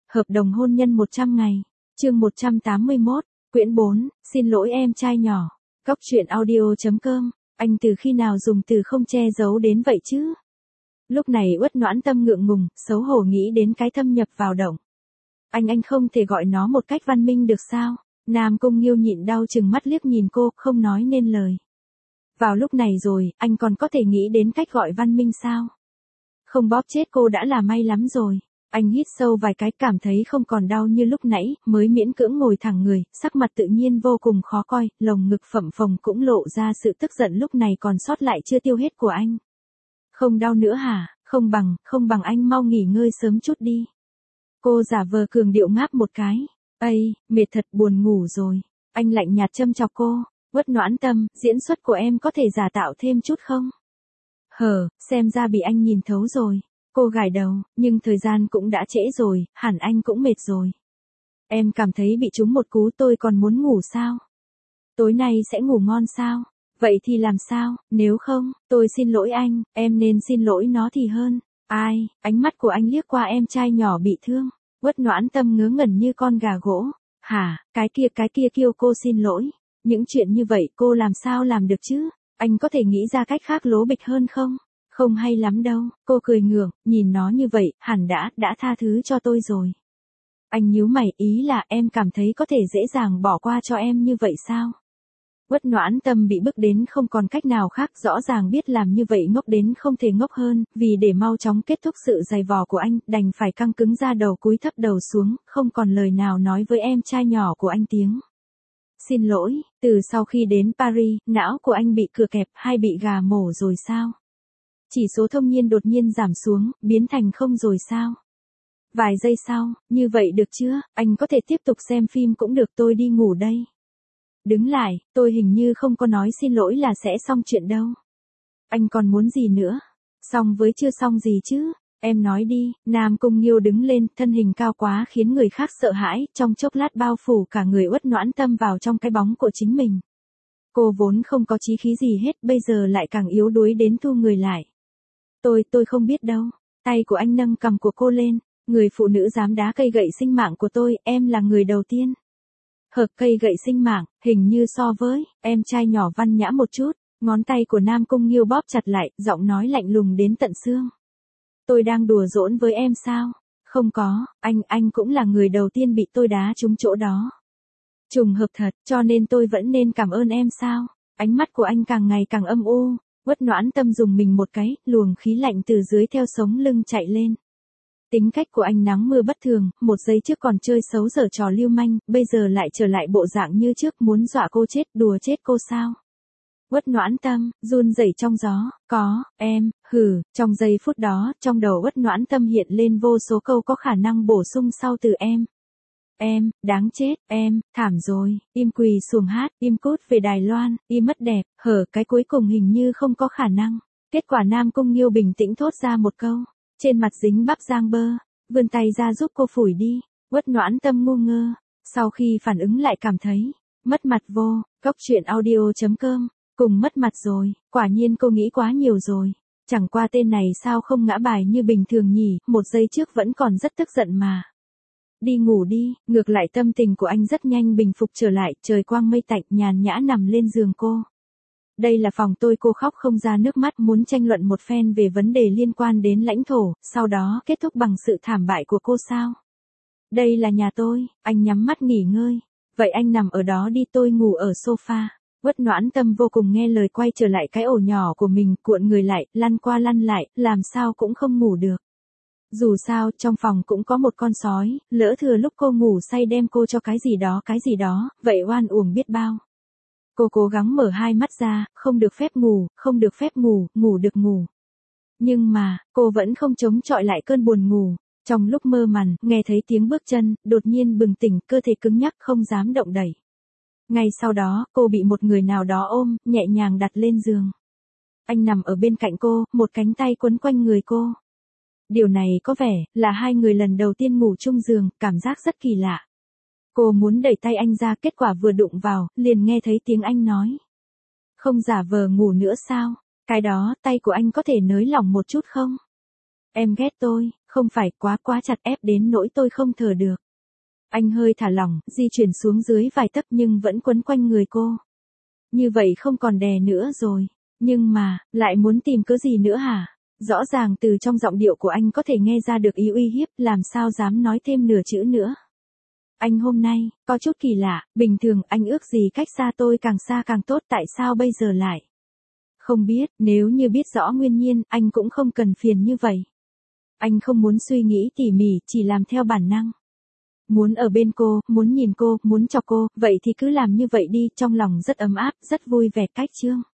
Hợp đồng hôn nhân 100 ngày. Chương 181, quyển 4, xin lỗi em trai nhỏ. Cóc truyện audio.com. Anh từ khi nào dùng từ không che giấu đến vậy chứ? Lúc này Uất Noãn Tâm ngượng ngùng, xấu hổ nghĩ đến cái thâm nhập vào động. Anh không thể gọi nó một cách văn minh được sao? Nam Cung Nghiêu nhịn đau chừng mắt liếc nhìn cô, không nói nên lời. Vào lúc này rồi, anh còn có thể nghĩ đến cách gọi văn minh sao? Không bóp chết cô đã là may lắm rồi. Anh hít sâu vài cái, cảm thấy không còn đau như lúc nãy, mới miễn cưỡng ngồi thẳng người, sắc mặt tự nhiên vô cùng khó coi, lồng ngực phập phồng cũng lộ ra sự tức giận lúc này còn sót lại chưa tiêu hết của anh. Không đau nữa hả? Không bằng anh mau nghỉ ngơi sớm chút đi. Cô giả vờ cường điệu ngáp một cái. Ây, mệt thật, buồn ngủ rồi. Anh lạnh nhạt châm chọc cô. Uất Noãn Tâm, diễn xuất của em có thể giả tạo thêm chút không? Xem ra bị anh nhìn thấu rồi. Cô gãi đầu, nhưng thời gian cũng đã trễ rồi, hẳn anh cũng mệt rồi. Em cảm thấy bị trúng một cú, tôi còn muốn ngủ sao? Tối nay sẽ ngủ ngon sao? Vậy thì làm sao, nếu không, tôi xin lỗi anh, em nên xin lỗi nó thì hơn. Ai, ánh mắt của anh liếc qua em trai nhỏ bị thương. Uất Noãn Tâm ngớ ngẩn như con gà gỗ. Hả, cái kia kêu cô xin lỗi. Những chuyện như vậy cô làm sao làm được chứ? Anh có thể nghĩ ra cách khác lố bịch hơn không? Không hay lắm đâu, cô cười ngượng, nhìn nó như vậy, hẳn đã tha thứ cho tôi rồi. Anh nhíu mày, ý là em cảm thấy có thể dễ dàng bỏ qua cho em như vậy sao? Uất Noãn Tâm bị bức đến không còn cách nào khác, rõ ràng biết làm như vậy ngốc đến không thể ngốc hơn, vì để mau chóng kết thúc sự giày vò của anh, đành phải căng cứng ra đầu, cúi thấp đầu xuống, không còn lời nào nói với em trai nhỏ của anh tiếng. Xin lỗi, từ sau khi đến Paris, não của anh bị cựa kẹp hay bị gà mổ rồi sao? Chỉ số thông nhiên đột nhiên giảm xuống, biến thành không rồi sao? Vài giây sau, như vậy được chưa? Anh có thể tiếp tục xem phim cũng được, tôi đi ngủ đây. Đứng lại, tôi hình như không có nói xin lỗi là sẽ xong chuyện đâu. Anh còn muốn gì nữa? Xong với chưa xong gì chứ? Em nói đi. Nam Cung Nghiêu đứng lên, thân hình cao quá khiến người khác sợ hãi, trong chốc lát bao phủ cả người Uất Noãn Tâm vào trong cái bóng của chính mình. Cô vốn không có chí khí gì hết, bây giờ lại càng yếu đuối đến thu người lại. Tôi không biết đâu. Tay của anh nâng cằm của cô lên. Người phụ nữ dám đá cây gậy sinh mạng của tôi, em là người đầu tiên. Cây gậy sinh mạng, hình như so với em trai nhỏ văn nhã một chút. Ngón tay của Nam Cung Nghiêu bóp chặt lại, giọng nói lạnh lùng đến tận xương. Tôi đang đùa giỡn với em sao? Không có, anh cũng là người đầu tiên bị tôi đá trúng chỗ đó. Trùng hợp thật, cho nên tôi vẫn nên cảm ơn em sao? Ánh mắt của anh càng ngày càng âm u. Uất Noãn Tâm dùng mình một cái, luồng khí lạnh từ dưới theo sống lưng chạy lên. Tính cách của anh nắng mưa bất thường, một giây trước còn chơi xấu giở trò lưu manh, bây giờ lại trở lại bộ dạng như trước, muốn dọa cô chết, đùa chết cô sao? Uất Noãn Tâm, run rẩy trong gió, trong giây phút đó, trong đầu Uất Noãn Tâm hiện lên vô số câu có khả năng bổ sung sau từ em. Em, đáng chết, em, thảm rồi, im quỳ xuồng hát, im cút về Đài Loan, im mất đẹp, cái cuối cùng hình như không có khả năng. Kết quả Nam Cung Nghiêu bình tĩnh thốt ra một câu, trên mặt dính bắp giang bơ, vươn tay ra giúp cô phủi đi. Uất Noãn Tâm ngu ngơ, sau khi phản ứng lại cảm thấy, mất mặt vô, cóc truyện audio.com, cùng mất mặt rồi, quả nhiên cô nghĩ quá nhiều rồi. Chẳng qua tên này sao không ngã bài như bình thường nhỉ, một giây trước vẫn còn rất tức giận mà. Đi ngủ đi, ngược lại tâm tình của anh rất nhanh bình phục trở lại, trời quang mây tạnh, nhàn nhã nằm lên giường cô. Đây là phòng tôi, cô khóc không ra nước mắt, muốn tranh luận một phen về vấn đề liên quan đến lãnh thổ, sau đó kết thúc bằng sự thảm bại của cô sao? Đây là nhà tôi, anh nhắm mắt nghỉ ngơi. Vậy anh nằm ở đó đi, tôi ngủ ở sofa. Uất Noãn Tâm vô cùng nghe lời quay trở lại cái ổ nhỏ của mình, cuộn người lại, lăn qua lăn lại, làm sao cũng không ngủ được. Dù sao, trong phòng cũng có một con sói, lỡ thừa lúc cô ngủ say đem cô cho cái gì đó, vậy oan uổng biết bao. Cô cố gắng mở hai mắt ra, không được phép ngủ, ngủ được ngủ. Nhưng mà, cô vẫn không chống chọi lại cơn buồn ngủ. Trong lúc mơ màng, nghe thấy tiếng bước chân, đột nhiên bừng tỉnh, cơ thể cứng nhắc không dám động đậy. Ngay sau đó, cô bị một người nào đó ôm, nhẹ nhàng đặt lên giường. Anh nằm ở bên cạnh cô, một cánh tay quấn quanh người cô. Điều này có vẻ là hai người lần đầu tiên ngủ chung giường, cảm giác rất kỳ lạ. Cô muốn đẩy tay anh ra, kết quả vừa đụng vào, liền nghe thấy tiếng anh nói. Không giả vờ ngủ nữa sao? Cái đó, tay của anh có thể nới lỏng một chút không? Em ghét tôi, Không phải quá chặt ép đến nỗi tôi không thở được. Anh hơi thả lỏng, di chuyển xuống dưới vài tấc nhưng vẫn quấn quanh người cô. Như vậy không còn đè nữa rồi. Nhưng mà, lại muốn tìm cớ gì nữa hả? Rõ ràng từ trong giọng điệu của anh có thể nghe ra được ý uy hiếp, làm sao dám nói thêm nửa chữ nữa. Anh hôm nay, có chút kỳ lạ, bình thường anh ước gì cách xa tôi càng xa càng tốt, tại sao bây giờ lại? Không biết, nếu như biết rõ nguyên nhân, anh cũng không cần phiền như vậy. Anh không muốn suy nghĩ tỉ mỉ, chỉ làm theo bản năng. Muốn ở bên cô, muốn nhìn cô, muốn chọc cô, vậy thì cứ làm như vậy đi, trong lòng rất ấm áp, rất vui vẻ. Cách chương